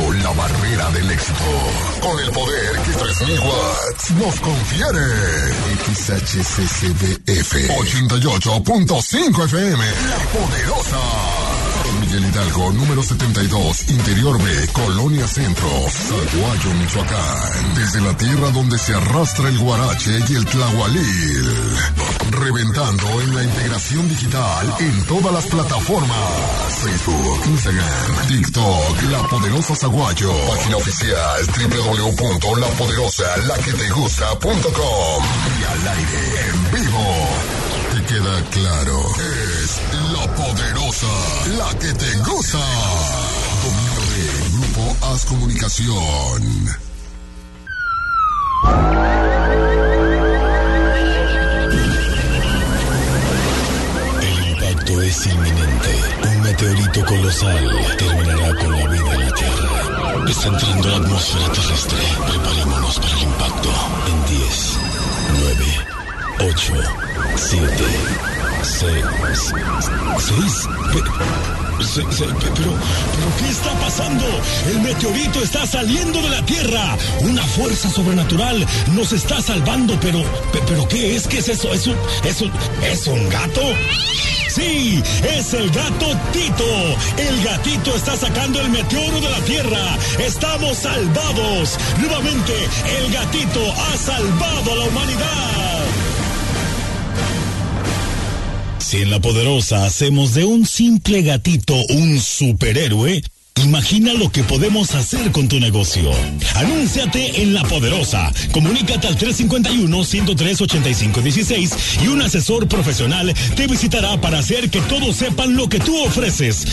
la barrera del éxito. Con el poder que 3000 watts nos confiere. XHCCBF 88.5 FM. La Poderosa. Miguel Hidalgo, número 72, Interior B, Colonia Centro, Zaguayo, Michoacán. Desde la tierra donde se arrastra el guarache y el tlahualil. Reventando en la integración digital en todas las plataformas. Facebook, Instagram, TikTok, La Poderosa Zaguayo. Página oficial www.lapoderosalaquetegusta.com. Y al aire, en vivo. Te queda claro, es La Poderosa, la que te gusta. Dominio de Grupo Haz Comunicación. El impacto es inminente. Un meteorito colosal terminará con la vida en la Tierra. Está entrando la atmósfera terrestre. Preparémonos para el impacto. En 10, 9, 8, 7, 6. Pero, ¿qué está pasando? El meteorito está saliendo de la Tierra. Una fuerza sobrenatural nos está salvando, pero ¿qué es? ¿Qué es eso? ¿Es un gato? Sí, es el gato Tito. El gatito está sacando el meteoro de la Tierra. Estamos salvados. Nuevamente, el gatito ha salvado a la humanidad. Si en La Poderosa hacemos de un simple gatito un superhéroe, imagina lo que podemos hacer con tu negocio. Anúnciate en La Poderosa. Comunícate al 351-103-8516 y un asesor profesional te visitará para hacer que todos sepan lo que tú ofreces.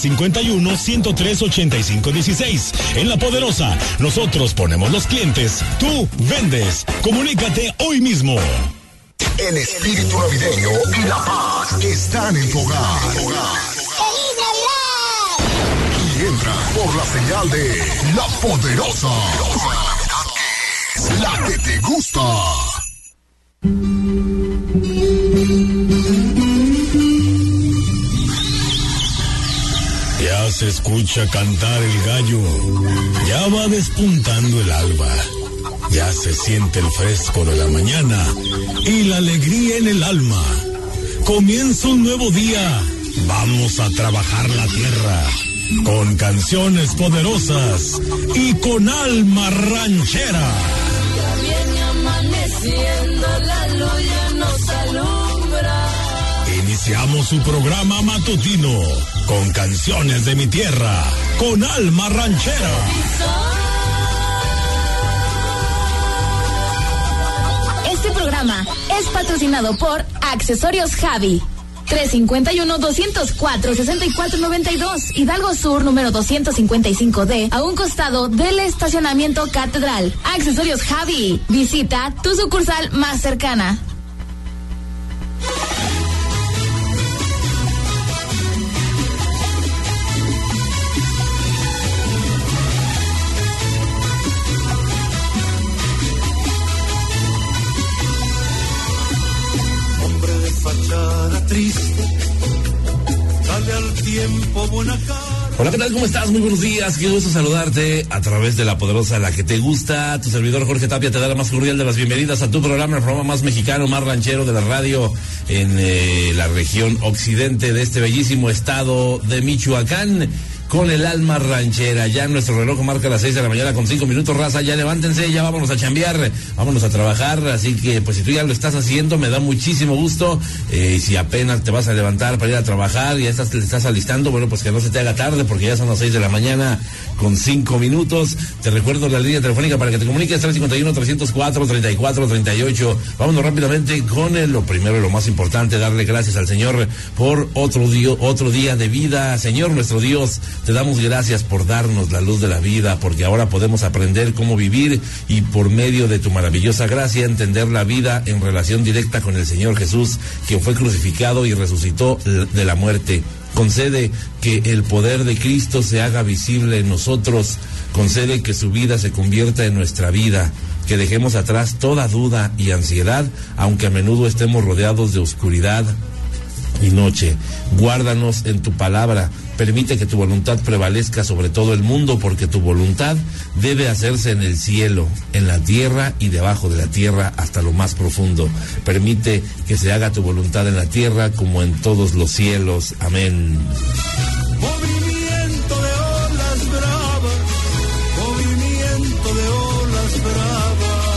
351-103-8516. En La Poderosa, nosotros ponemos los clientes, tú vendes. Comunícate hoy mismo. El espíritu navideño y la paz están en tu hogar. ¡Feliz Navidad! Y entra por la señal de La Poderosa. La que te gusta. Ya se escucha cantar el gallo. Ya va despuntando el alba. Ya se siente el fresco de la mañana y la alegría en el alma. Comienza un nuevo día. Vamos a trabajar la tierra con canciones poderosas y con alma ranchera. Ya viene amaneciendo, la luz ya nos alumbra. Iniciamos su programa matutino con canciones de mi tierra, con alma ranchera. Este programa es patrocinado por Accesorios Javi. 351-204-6492, Hidalgo Sur, número 255D, a un costado del estacionamiento Catedral. Accesorios Javi. Visita tu sucursal más cercana. Triste, dale al tiempo buena cara. Hola, ¿qué tal? ¿Cómo estás? Muy buenos días. Qué gusto saludarte a través de La Poderosa, la que te gusta. Tu servidor Jorge Tapia te da la más cordial de las bienvenidas a tu programa, el programa más mexicano, más ranchero de la radio en la región occidente de este bellísimo estado de Michoacán. Con el alma ranchera. Ya nuestro reloj marca las 6 de la mañana con 5 minutos, raza. Ya levántense, ya vámonos a chambear, vámonos a trabajar. Así que, pues si tú ya lo estás haciendo, me da muchísimo gusto. Si apenas te vas a levantar para ir a trabajar, ya te estás alistando, bueno, pues que no se te haga tarde, porque ya son las 6 de la mañana con 5 minutos. Te recuerdo la línea telefónica para que te comuniques, 351-304-3438. Vámonos rápidamente con lo primero y lo más importante, darle gracias al Señor por otro día de vida. Señor, nuestro Dios, te damos gracias por darnos la luz de la vida, porque ahora podemos aprender cómo vivir y por medio de tu maravillosa gracia entender la vida en relación directa con el Señor Jesús, quien fue crucificado y resucitó de la muerte. Concede que el poder de Cristo se haga visible en nosotros. Concede que su vida se convierta en nuestra vida. Que dejemos atrás toda duda y ansiedad, aunque a menudo estemos rodeados de oscuridad. y noche. Guárdanos en tu palabra. Permite que tu voluntad prevalezca sobre todo el mundo, porque tu voluntad debe hacerse en el cielo, en la tierra y debajo de la tierra hasta lo más profundo. Permite que se haga tu voluntad en la tierra como en todos los cielos. Amén. Movimiento de olas bravas, movimiento de olas bravas.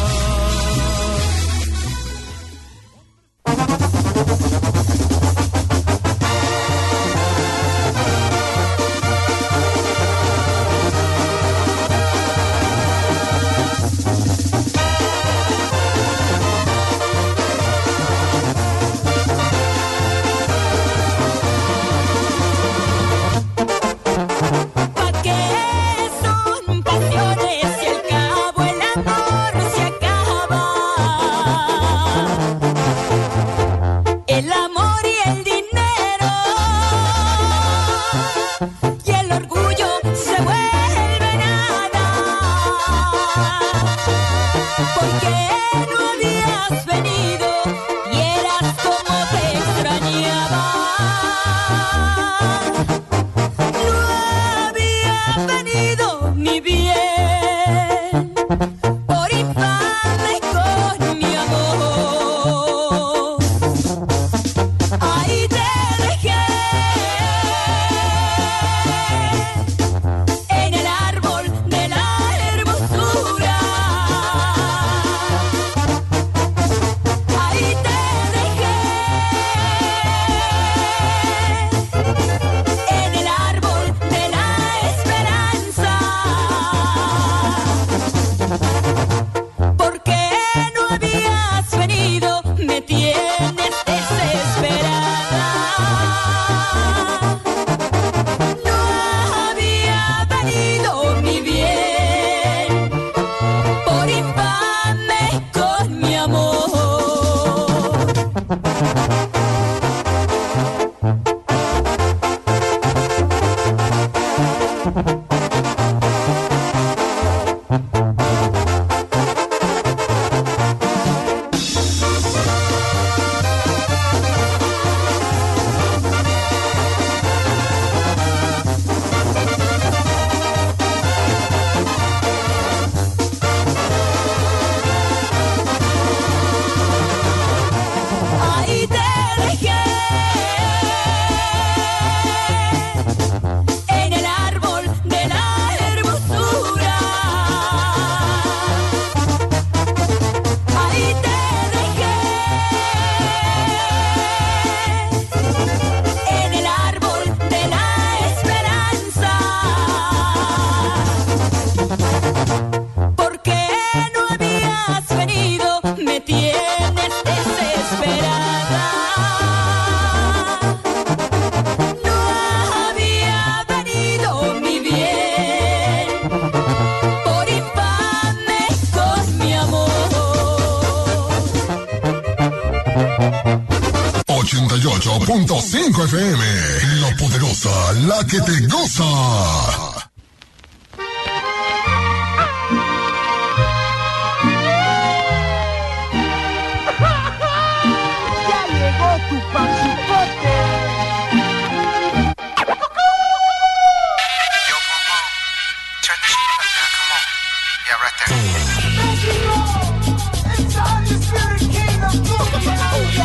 FM, la poderosa, la que te goza. Ya llegó tu pachipote. Yo, Momo, turn this shit up now, come on. Yeah, right there. It's all the spirit king of Cumbia.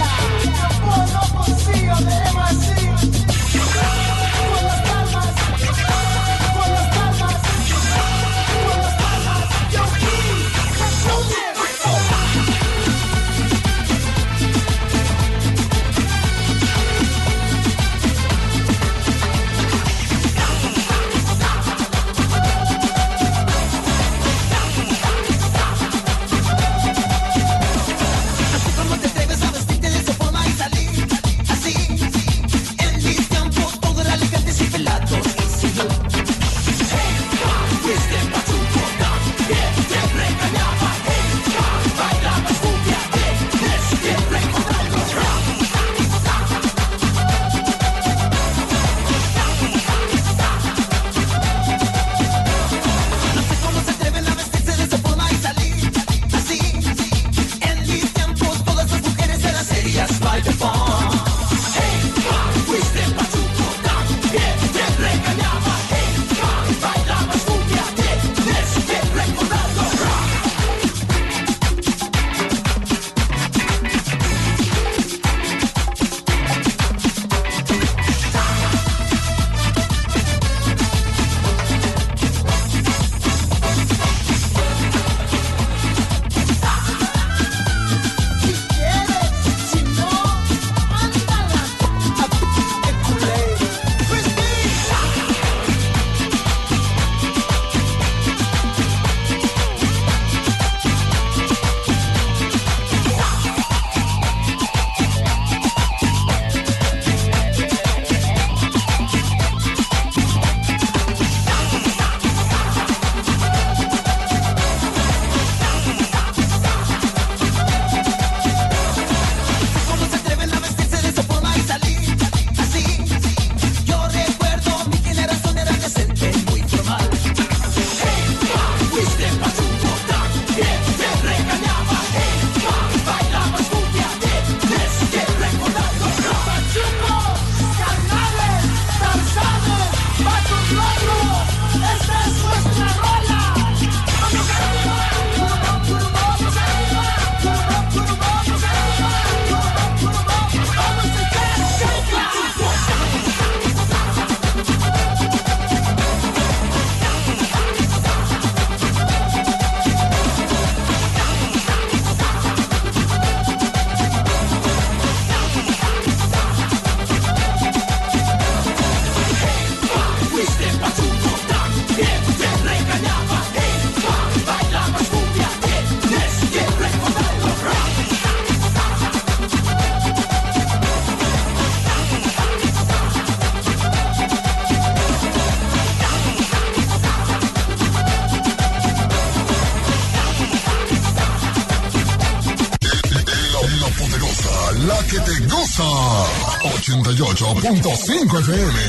que te gusta. 88.5 FM.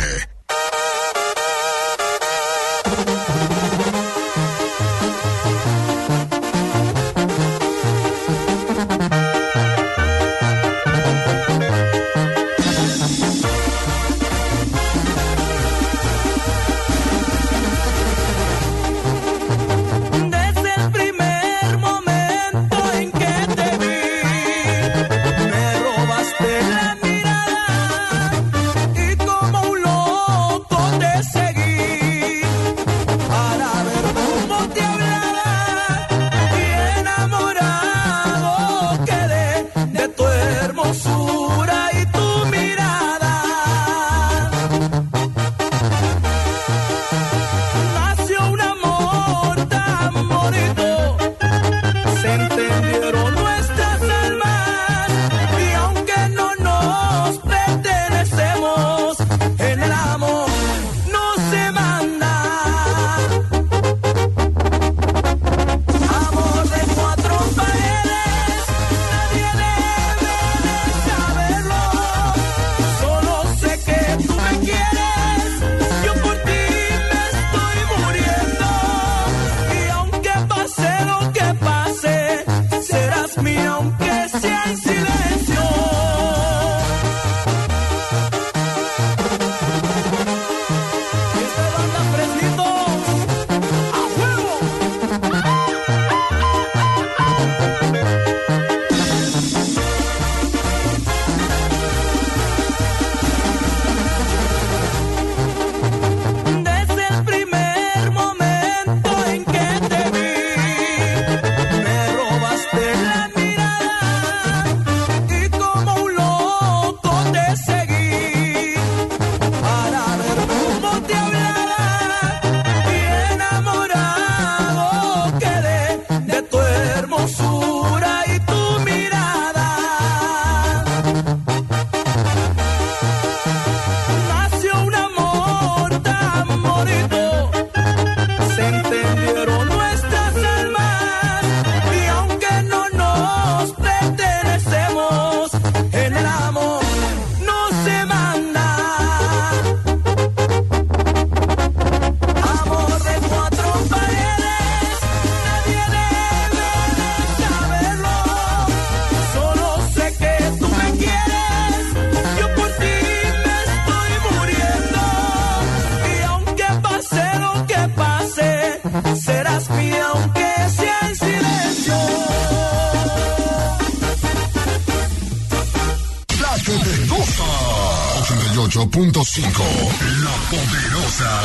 La Poderosa.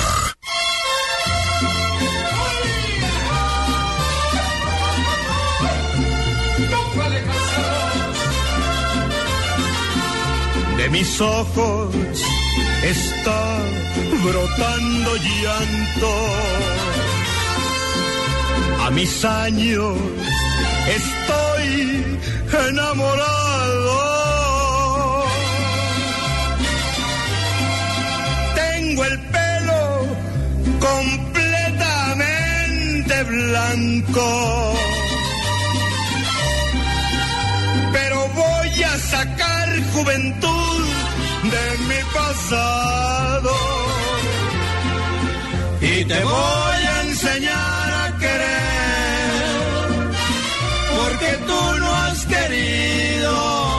De mis ojos está brotando llanto. A mis años estoy enamorado. Tengo el pelo completamente blanco, pero voy a sacar juventud de mi pasado y te voy a enseñar a querer, porque tú no has querido.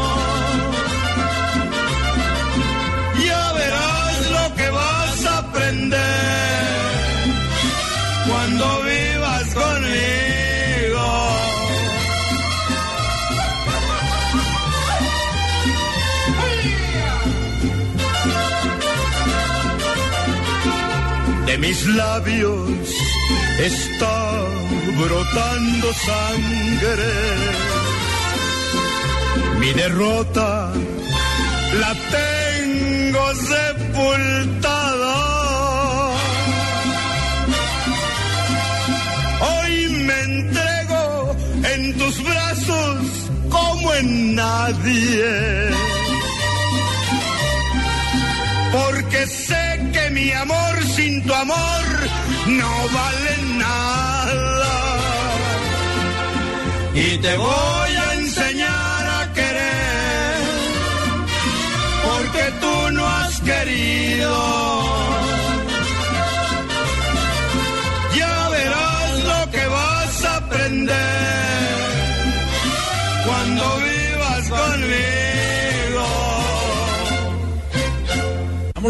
Ya verás lo que vas a aprender cuando vivas conmigo. De mis labios está brotando sangre. Mi derrota la tengo sepultada. Hoy me entrego en tus brazos como en nadie, porque sé que mi amor sin tu amor no vale nada. Y te voy a enseñar a querer,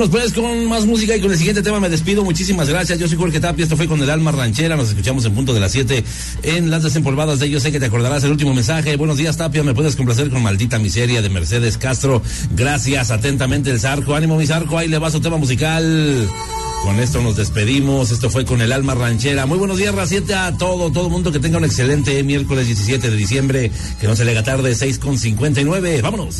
Vámonos pues con más música y con el siguiente tema me despido. Muchísimas gracias. Yo soy Jorge Tapia. Esto fue con el Alma Ranchera. Nos escuchamos en punto de las 7 en Las Desempolvadas de Yo Sé Que Te Acordarás. El último mensaje. Buenos días, Tapia. ¿Me puedes complacer con Maldita Miseria de Mercedes Castro? Gracias. Atentamente, el Zarco. Ánimo, mi Zarco. Ahí le va su tema musical. Con esto nos despedimos. Esto fue con el Alma Ranchera. Muy buenos días, Racieta, a todo mundo. Que tenga un excelente miércoles 17 de diciembre. Que no se le haga tarde, 6:59. Vámonos.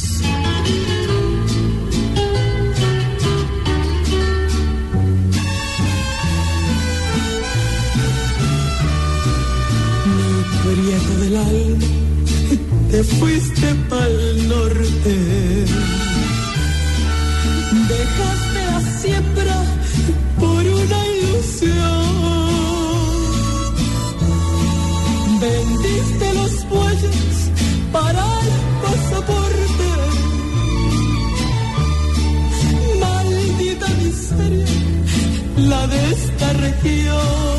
Mi prieto del alma, te fuiste pa'l norte. Dejaste la siembra por una ilusión. Vendiste los bueyes para el pasaporte. Maldita miseria, la de esta región.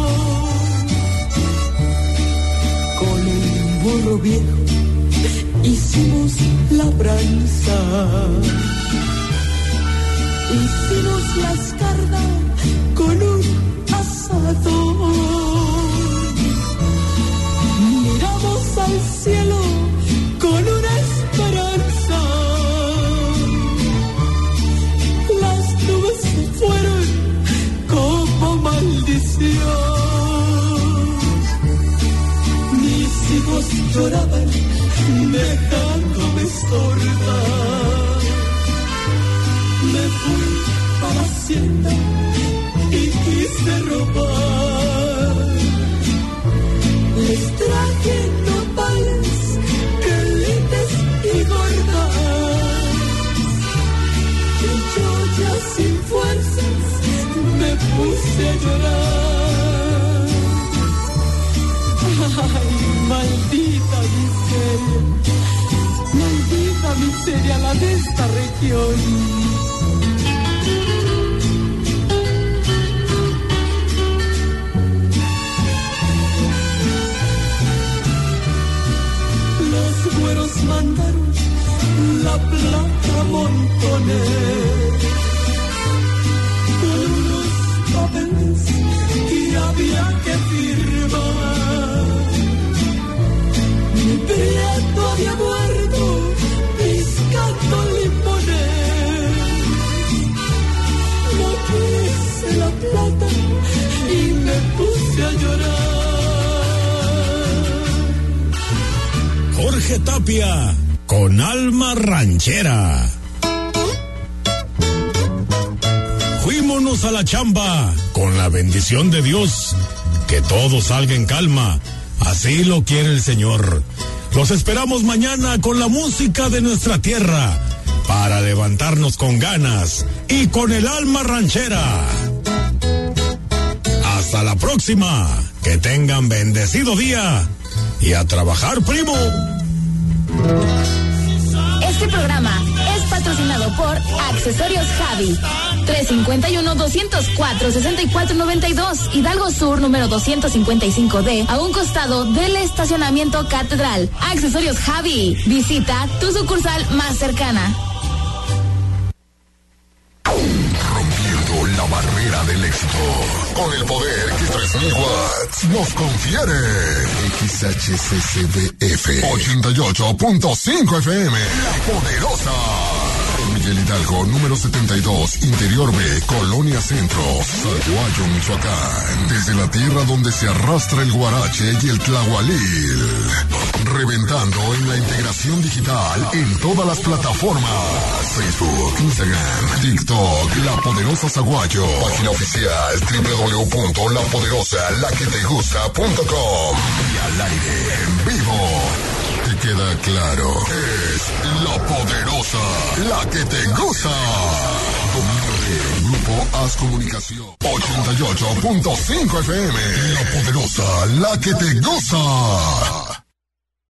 Con un burro viejo hicimos labranza. Hicimos la escarda con un asador. Miramos al cielo con una esperanza. Las nubes se fueron como maldición. Mis hijos lloraban dejándome sorda. Me fui a la hacienda y quise robar. Les traje nopales, quelites y gordas. Y yo ya sin fuerzas me puse a llorar. Ay, maldita miseria la de esta región. Los güeros mandaron la plata a montones con unos papeles que había que firmar. Mi prieto había muerto piscando limones. No quise la plata y me puse a llorar. Jorge Tapia, con Alma Ranchera. Fuímonos a la chamba, con la bendición de Dios, que todo salga en calma, así lo quiere el Señor. Los esperamos mañana con la música de nuestra tierra, para levantarnos con ganas y con el Alma Ranchera. Hasta la próxima, que tengan bendecido día y a trabajar, primo. Este programa es patrocinado por Accesorios Javi. 351-204-6492, Hidalgo Sur, número 255D, a un costado del estacionamiento Catedral. Accesorios Javi. Visita tu sucursal más cercana. Rompiendo la barrera del éxito, con el poder que 3000 watts nos confiere. XHCCBF 88.5 FM, La Poderosa. Miguel Hidalgo, número 72, Interior B, Colonia Centro, Zaguayo, Michoacán. Desde la tierra donde se arrastra el guarache y el tlahualil. Reventando en la integración digital en todas las plataformas. Facebook, Instagram, TikTok, La Poderosa Zaguayo. Página oficial www.lapoderosalaquetegusta.com. Y al aire, en vivo. Te queda claro, es La Poderosa, la que te gusta. Dominio de Grupo Haz Comunicación. 88.5 FM, La Poderosa, la que te gusta.